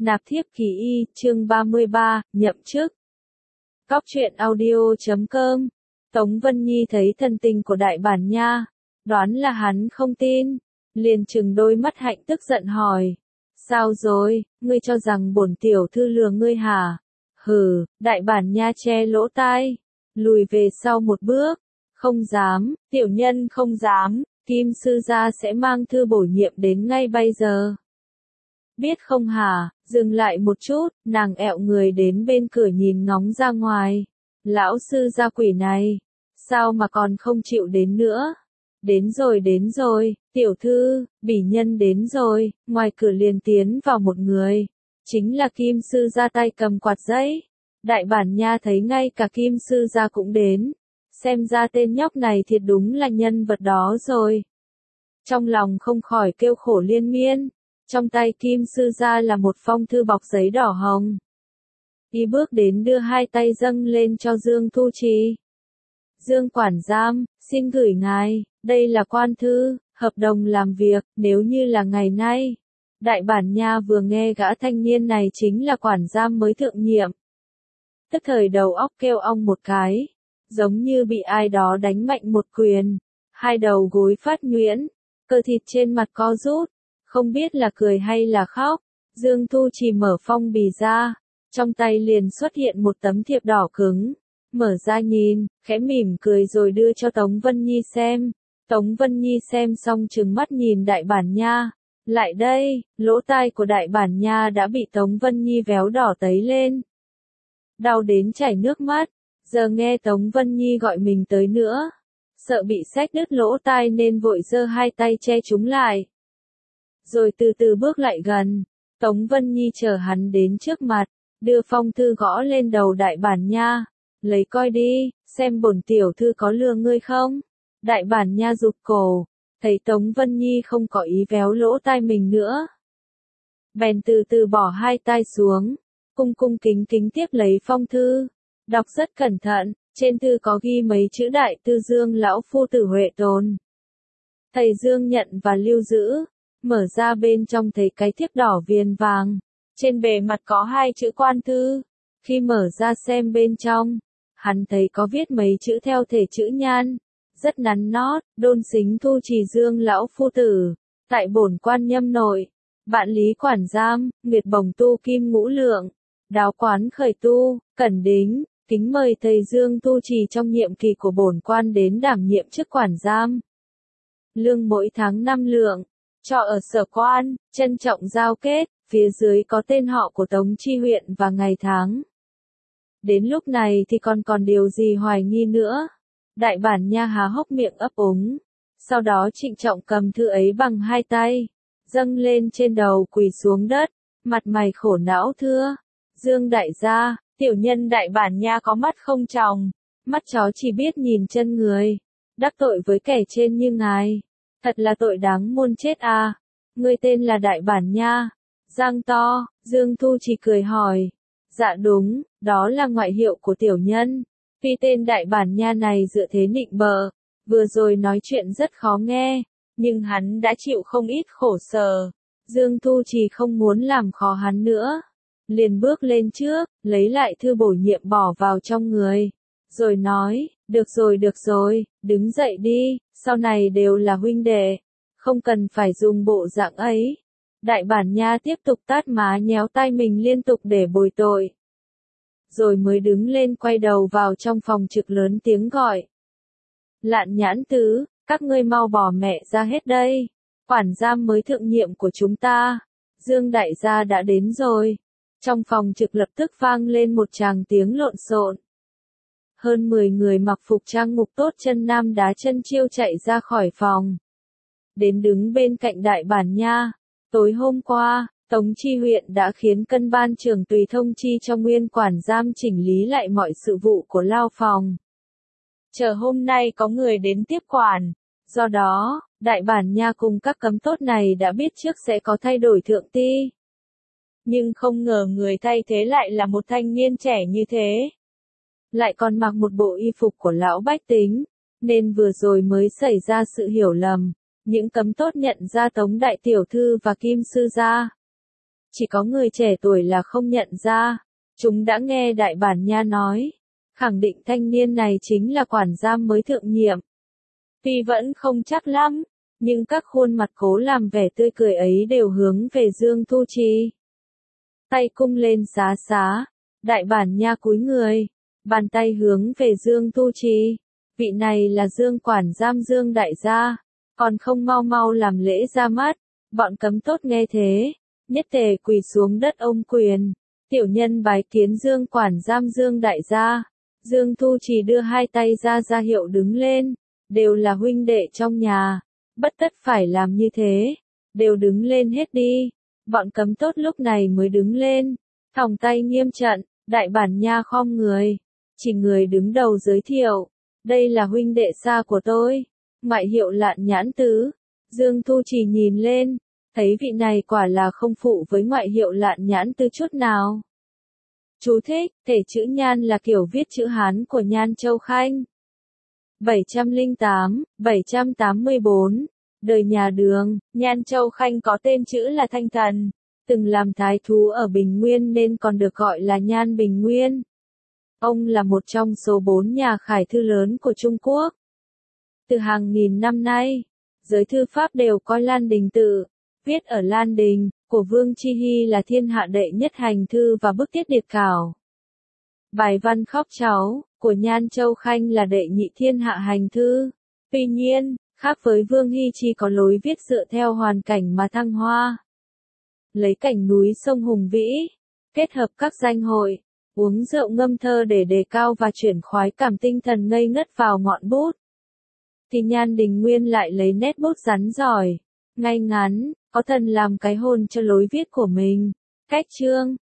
Nạp thiếp kỳ y, chương 33, nhậm chức. Cóc truyện audio.com. Tống Vân Nhi thấy thân tình của đại bản nha, đoán là hắn không tin, liền trừng đôi mắt hạnh tức giận hỏi. Sao rồi, ngươi cho rằng bổn tiểu thư lừa ngươi hả? Hừ, đại bản nha che lỗ tai, lùi về sau một bước. Không dám, tiểu nhân không dám, Kim sư gia sẽ mang thư bổ nhiệm đến ngay bây giờ. Biết không hả? Dừng lại một chút, nàng ẹo người đến bên cửa nhìn ngóng ra ngoài. Lão sư gia quỷ này, sao mà còn không chịu đến nữa? Đến rồi, tiểu thư, bỉ nhân đến rồi, ngoài cửa liền tiến vào một người. Chính là Kim sư gia tay cầm quạt giấy. Đại bản nha thấy ngay cả Kim sư gia cũng đến. Xem ra tên nhóc này thiệt đúng là nhân vật đó rồi. Trong lòng không khỏi kêu khổ liên miên. Trong tay Kim sư gia là một phong thư bọc giấy đỏ hồng. Y bước đến đưa hai tay dâng lên cho Dương Thu Trì. Dương quản giam, xin gửi ngài, đây là quan thư, hợp đồng làm việc, nếu như là ngày nay. Đại bản nha vừa nghe gã thanh niên này chính là quản giam mới thượng nhiệm. Tức thời đầu óc kêu ong một cái, giống như bị ai đó đánh mạnh một quyền, hai đầu gối phát nhuyễn, cơ thịt trên mặt co rút. Không biết là cười hay là khóc, Dương Thu Trì mở phong bì ra, trong tay liền xuất hiện một tấm thiệp đỏ cứng, mở ra nhìn, khẽ mỉm cười rồi đưa cho Tống Vân Nhi xem. Tống Vân Nhi xem xong trừng mắt nhìn đại bản nha, lại đây, lỗ tai của đại bản nha đã bị Tống Vân Nhi véo đỏ tấy lên. Đau đến chảy nước mắt, giờ nghe Tống Vân Nhi gọi mình tới nữa, sợ bị xách đứt lỗ tai nên vội giơ hai tay che chúng lại. Rồi từ từ bước lại gần, Tống Vân Nhi chờ hắn đến trước mặt, đưa phong thư gõ lên đầu đại bản nha, lấy coi đi, xem bổn tiểu thư có lừa ngươi không? Đại bản nha rụt cổ, thấy Tống Vân Nhi không có ý véo lỗ tai mình nữa. Bèn từ từ bỏ hai tay xuống, cung cung kính kính tiếp lấy phong thư, đọc rất cẩn thận, trên thư có ghi mấy chữ đại tư Dương lão phu tử Huệ Tồn. Thầy Dương nhận và lưu giữ. Mở ra bên trong thấy cái thiếp đỏ viền vàng, trên bề mặt có hai chữ quan thư. Khi mở ra xem bên trong, hắn thấy có viết mấy chữ theo thể chữ nhan, rất nắn nót, đôn xính Thu Trì Dương lão phu tử, tại bổn quan nhâm nội, vạn lý quản giam, nguyệt bồng tu kim ngũ lượng, đáo quán khởi tu, cẩn đính, kính mời thầy Dương Thu Trì trong nhiệm kỳ của bổn quan đến đảm nhiệm chức quản giam. Lương mỗi tháng 5 lượng. Trọ ở sở quan, trân trọng giao kết, phía dưới có tên họ của Tống Chi huyện và ngày tháng. Đến lúc này thì còn điều gì hoài nghi nữa? Đại bản nha há hốc miệng ấp úng, sau đó trịnh trọng cầm thư ấy bằng hai tay, dâng lên trên đầu quỳ xuống đất, mặt mày khổ não thưa. Dương đại gia, tiểu nhân đại bản nha có mắt không tròng, mắt chó chỉ biết nhìn chân người, đắc tội với kẻ trên như ngài. Thật là tội đáng muôn chết à. Ngươi tên là đại bản nha. Giang to, Dương Thu Trì cười hỏi. Dạ đúng, đó là ngoại hiệu của tiểu nhân. Vì tên đại bản nha này dựa thế nịnh bợ, vừa rồi nói chuyện rất khó nghe, nhưng hắn đã chịu không ít khổ sở. Dương Thu Trì không muốn làm khó hắn nữa, liền bước lên trước, lấy lại thư bổ nhiệm bỏ vào trong người, rồi nói, được rồi, đứng dậy đi, sau này đều là huynh đệ, không cần phải dùng bộ dạng ấy. Đại bản nha tiếp tục tát má nhéo tay mình liên tục để bồi tội. Rồi mới đứng lên quay đầu vào trong phòng trực lớn tiếng gọi. Lạn Nhãn Tứ, các ngươi mau bỏ mẹ ra hết đây. Quản giam mới thượng nhiệm của chúng ta, Dương đại gia đã đến rồi. Trong phòng trực lập tức vang lên một tràng tiếng lộn xộn. Hơn 10 người mặc phục trang ngục tốt chân nam đá chân chiêu chạy ra khỏi phòng. Đến đứng bên cạnh đại bản nha. Tối hôm qua, Tống Chi huyện đã khiến cân ban trưởng tùy thông chi cho nguyên quản giam chỉnh lý lại mọi sự vụ của lao phòng. Chờ hôm nay có người đến tiếp quản. Do đó, đại bản nha cùng các cấm tốt này đã biết trước sẽ có thay đổi thượng ti. Nhưng không ngờ người thay thế lại là một thanh niên trẻ như thế. Lại còn mặc một bộ y phục của lão bách tính, nên vừa rồi mới xảy ra sự hiểu lầm. Những cấm tốt nhận ra Tống đại tiểu thư và Kim sư gia. chỉ có người trẻ tuổi là không nhận ra. Chúng đã nghe đại bản nha nói, khẳng định thanh niên này chính là quản giam mới thượng nhiệm. Tuy vẫn không chắc lắm, nhưng các khuôn mặt cố làm vẻ tươi cười ấy đều hướng về Dương Thu Trì. Tay cung lên xá xá, đại bản nha cúi người, bàn tay hướng về Dương Thu Trì. Vị này là Dương quản giam Dương đại gia, còn không mau mau làm lễ ra mắt. Bọn cấm tốt nghe thế, nhất tề quỳ xuống đất ôm quyền. Tiểu nhân bái kiến Dương quản giam Dương đại gia. Dương Thu Trì đưa hai tay ra hiệu đứng lên, đều là huynh đệ trong nhà, bất tất phải làm như thế, đều đứng lên hết đi. Bọn cấm tốt lúc này mới đứng lên, thòng tay nghiêm trận, đại bản nha khom người, chỉ người đứng đầu giới thiệu, đây là huynh đệ xa của tôi, ngoại hiệu Lạn Nhãn Tứ. Dương Thu Trì nhìn lên, thấy vị này quả là không phụ với ngoại hiệu Lạn Nhãn Tứ chút nào. Chú thích, thể chữ Nhan là kiểu viết chữ Hán của Nhan Châu Khanh. 708, 784, đời nhà Đường, Nhan Châu Khanh có tên chữ là Thanh Thần, từng làm thái thú ở Bình Nguyên nên còn được gọi là Nhan Bình Nguyên. Ông là một trong số 4 nhà khải thư lớn của Trung Quốc. Từ hàng nghìn năm nay, giới thư pháp đều coi Lan Đình Tự, viết ở Lan Đình, của Vương Chi Hy là thiên hạ đệ nhất hành thư và bức tiết điệp khảo. Bài văn Khóc Cháu, của Nhan Châu Khanh là đệ nhị thiên hạ hành thư. Tuy nhiên, khác với Vương Hy Chi có lối viết dựa theo hoàn cảnh mà thăng hoa. Lấy cảnh núi sông hùng vĩ, kết hợp các danh hội, uống rượu ngâm thơ để đề cao và chuyển khoái cảm tinh thần ngây ngất vào ngọn bút. Thì Nhan Đình Nguyên lại lấy nét bút rắn giỏi, ngay ngắn, có thần làm cái hồn cho lối viết của mình. Cách chương,